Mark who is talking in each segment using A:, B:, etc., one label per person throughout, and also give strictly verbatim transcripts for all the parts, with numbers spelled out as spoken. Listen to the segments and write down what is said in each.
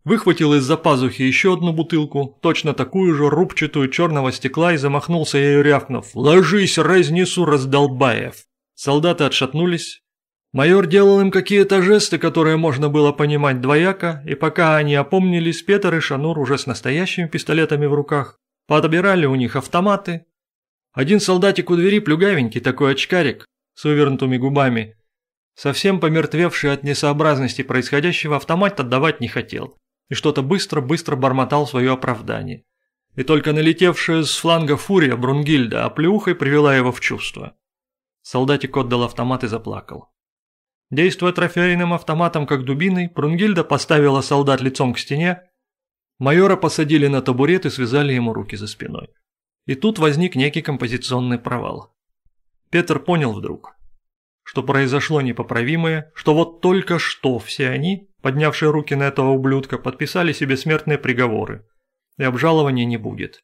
A: выхватил из-за пазухи еще одну бутылку, точно такую же рубчатую черного стекла, и замахнулся ею, рявкнув: «Ложись, разнесу, раздолбаев!». Солдаты отшатнулись. Майор делал им какие-то жесты, которые можно было понимать двояко, и пока они опомнились, Петр и Шанур уже с настоящими пистолетами в руках подбирали у них автоматы. Один солдатик у двери, плюгавенький такой очкарик, с вывернутыми губами, совсем помертвевший от несообразности происходящего, автомат отдавать не хотел и что-то быстро-быстро бормотал свое оправдание. И только налетевшая с фланга фурия Брунгильда оплеухой привела его в чувство. Солдатик отдал автомат и заплакал. Действуя трофейным автоматом как дубиной, Брунгильда поставила солдат лицом к стене, майора посадили на табурет и связали ему руки за спиной. И тут возник некий композиционный провал. Петр понял вдруг, что произошло непоправимое, что вот только что все они, поднявшие руки на этого ублюдка, подписали себе смертные приговоры, и обжалования не будет.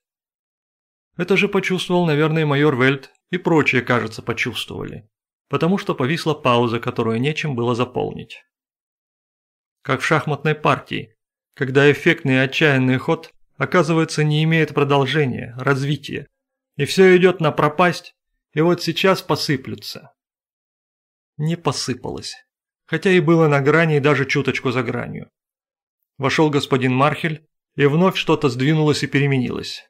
A: Это же почувствовал, наверное, майор Вельт, и прочие, кажется, почувствовали, потому что повисла пауза, которую нечем было заполнить. Как в шахматной партии, когда эффектный и отчаянный ход, оказывается, не имеет продолжения, развития, и все идет на пропасть, и вот сейчас посыплются. Не посыпалось, хотя и было на грани и даже чуточку за гранью. Вошел господин Мархель, и вновь что-то сдвинулось и переменилось.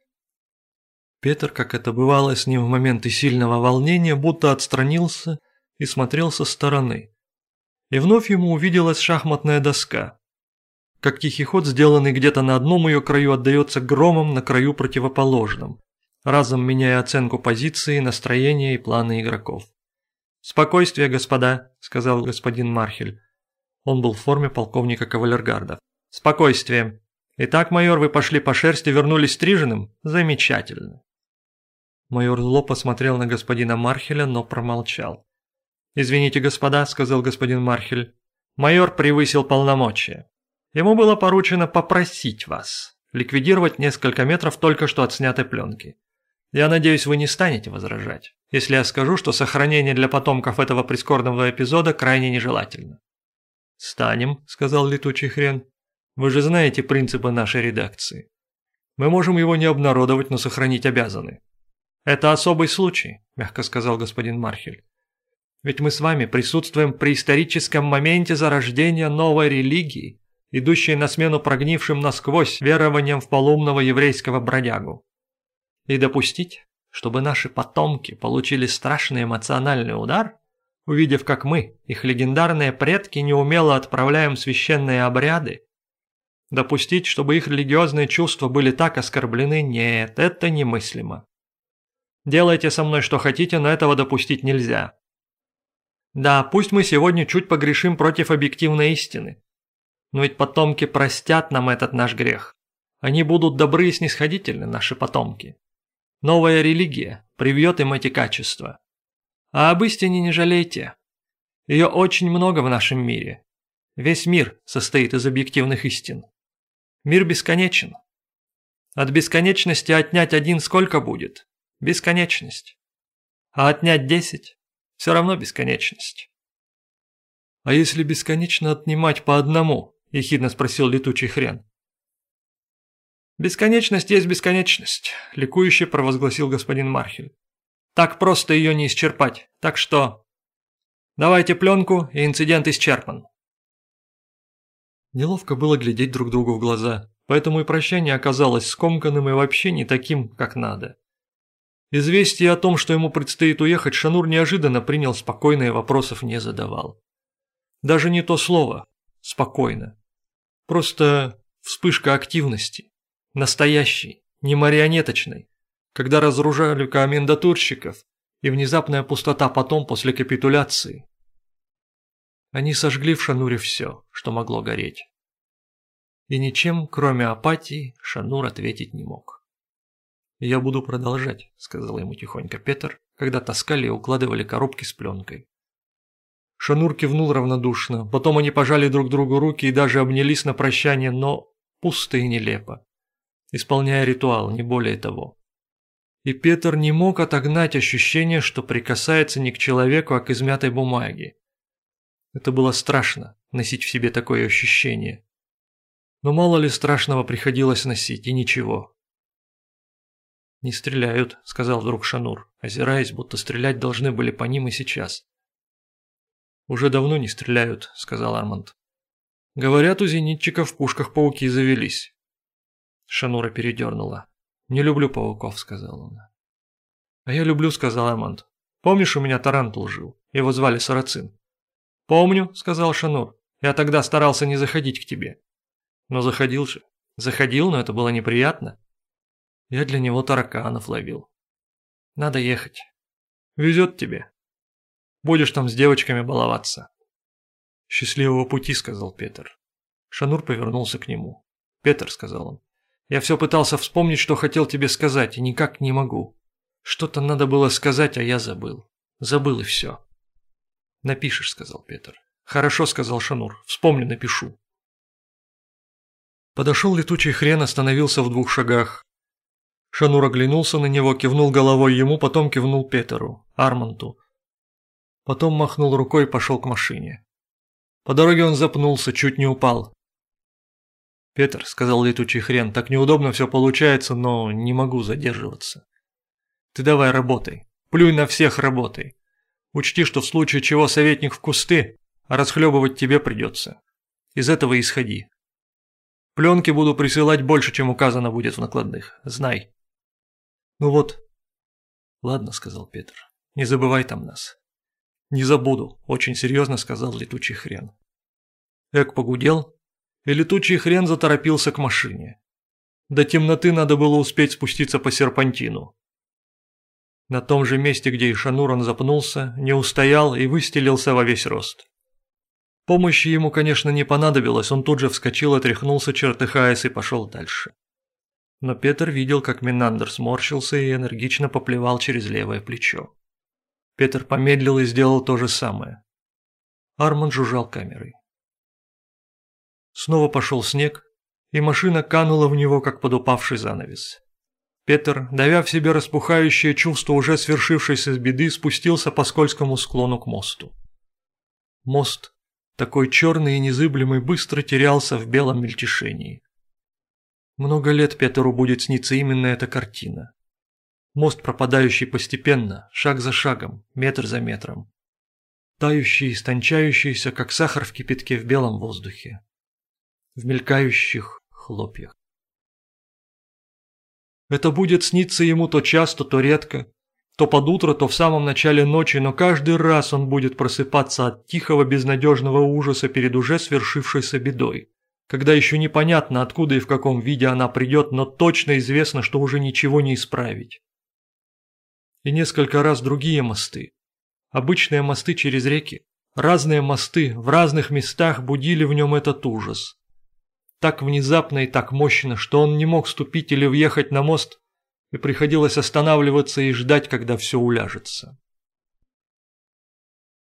A: Петр, как это бывало с ним в моменты сильного волнения, будто отстранился и смотрел со стороны. И вновь ему увиделась шахматная доска. Как тихий ход, сделанный где-то на одном ее краю, отдается громом на краю противоположном, разом меняя оценку позиции, настроения и планы игроков. «Спокойствие, господа», – сказал господин Мархель. Он был в форме полковника кавалергарда. «Спокойствие. Итак, майор, вы пошли по шерсти, вернулись стриженным? Замечательно». Майор зло посмотрел на господина Мархеля, но промолчал. «Извините, господа», – сказал господин Мархель. «Майор превысил полномочия. Ему было поручено попросить вас ликвидировать несколько метров только что отснятой пленки. Я надеюсь, вы не станете возражать, если я скажу, что сохранение для потомков этого прискорбного эпизода крайне нежелательно». «Станем», – сказал летучий хрен. «Вы же знаете принципы нашей редакции. Мы можем его не обнародовать, но сохранить обязаны». «Это особый случай», – мягко сказал господин Мархель. «Ведь мы с вами присутствуем при историческом моменте зарождения новой религии, идущей на смену прогнившим насквозь верованиям в полоумного еврейского бродягу. И допустить, чтобы наши потомки получили страшный эмоциональный удар, увидев, как мы, их легендарные предки, неумело отправляем священные обряды, допустить, чтобы их религиозные чувства были так оскорблены, нет, это немыслимо. Делайте со мной что хотите, но этого допустить нельзя. Да, пусть мы сегодня чуть погрешим против объективной истины, но ведь потомки простят нам этот наш грех. Они будут добры и снисходительны, наши потомки. Новая религия привьет им эти качества. А об истине не жалейте. Ее очень много в нашем мире. Весь мир состоит из объективных истин. Мир бесконечен. От бесконечности отнять один сколько будет? Бесконечность. А отнять десять – все равно бесконечность. «А если бесконечно отнимать по одному?» – ехидно спросил летучий хрен. «Бесконечность есть бесконечность», – ликующе провозгласил господин Мархель. «Так просто ее не исчерпать, так что… Давайте пленку, и инцидент исчерпан». Неловко было глядеть друг другу в глаза, поэтому и прощание оказалось скомканным и вообще не таким, как надо. Известие о том, что ему предстоит уехать, Шанур неожиданно принял спокойно и вопросов не задавал. Даже не то слово «спокойно». Просто вспышка активности, настоящей, не марионеточной, когда разоружали комендатурщиков, и внезапная пустота потом после капитуляции. Они сожгли в Шануре все, что могло гореть. И ничем, кроме апатии, Шанур ответить не мог. «Я буду продолжать», – сказал ему тихонько Петр, когда таскали и укладывали коробки с пленкой. Шанур кивнул равнодушно, потом они пожали друг другу руки и даже обнялись на прощание, но пусто и нелепо, исполняя ритуал, не более того. И Петр не мог отогнать ощущение, что прикасается не к человеку, а к измятой бумаге. Это было страшно, носить в себе такое ощущение. Но мало ли страшного приходилось носить, и ничего. «Не стреляют», — сказал вдруг Шанур, озираясь, будто стрелять должны были по ним и сейчас. «Уже давно не стреляют», — сказал Арманд. «Говорят, у зенитчиков в пушках пауки завелись». Шанура передернула. «Не люблю пауков», — сказал он. «А я люблю», — сказал Арманд. «Помнишь, у меня тарантул жил? Его звали Сарацин». «Помню», — сказал Шанур. «Я тогда старался не заходить к тебе». «Но заходил же». «Заходил, но это было неприятно. Я для него тараканов ловил. Надо ехать. Везет тебе. Будешь там с девочками баловаться». «Счастливого пути», — сказал Петр. Шанур повернулся к нему. «Петр», — сказал он, — «я все пытался вспомнить, что хотел тебе сказать, и никак не могу. Что-то надо было сказать, а я забыл. Забыл и все». «Напишешь», — сказал Петр. «Хорошо», — сказал Шанур. «Вспомню, напишу». Подошел летучий хрен, остановился в двух шагах. Шанур оглянулся на него, кивнул головой ему, потом кивнул Петеру, Арманту. Потом махнул рукой и пошел к машине. По дороге он запнулся, чуть не упал. «Петр», — сказал летучий хрен, — «так неудобно все получается, но не могу задерживаться. Ты давай работай, плюй на всех, работай. Учти, что в случае чего советник в кусты, а расхлебывать тебе придется. Из этого исходи. Пленки буду присылать больше, чем указано будет в накладных, знай». «Ну вот». «Ладно», — сказал Петр, — «не забывай там нас». «Не забуду», — очень серьезно сказал летучий хрен. Эк погудел, и летучий хрен заторопился к машине. До темноты надо было успеть спуститься по серпантину. На том же месте, где и Шанур, он запнулся, не устоял и выстелился во весь рост. Помощи ему, конечно, не понадобилось, он тут же вскочил, отряхнулся, чертыхаясь, и пошел дальше. Но Петр видел, как Минандр сморщился и энергично поплевал через левое плечо. Петр помедлил и сделал то же самое. Арманд жужжал камерой. Снова пошел снег, и машина канула в него, как под упавший занавес. Петр, давя в себе распухающее чувство уже свершившейся беды, спустился по скользкому склону к мосту. Мост, такой черный и незыблемый, быстро терялся в белом мельтешении. Много лет Петру будет сниться именно эта картина. Мост, пропадающий постепенно, шаг за шагом, метр за метром. Тающий, истончающийся, как сахар в кипятке в белом воздухе. В мелькающих хлопьях. Это будет сниться ему то часто, то редко, то под утро, то в самом начале ночи, но каждый раз он будет просыпаться от тихого безнадежного ужаса перед уже свершившейся бедой, когда еще непонятно, откуда и в каком виде она придет, но точно известно, что уже ничего не исправить. И несколько раз другие мосты, обычные мосты через реки, разные мосты в разных местах будили в нем этот ужас. Так внезапно и так мощно, что он не мог ступить или въехать на мост, и приходилось останавливаться и ждать, когда все уляжется.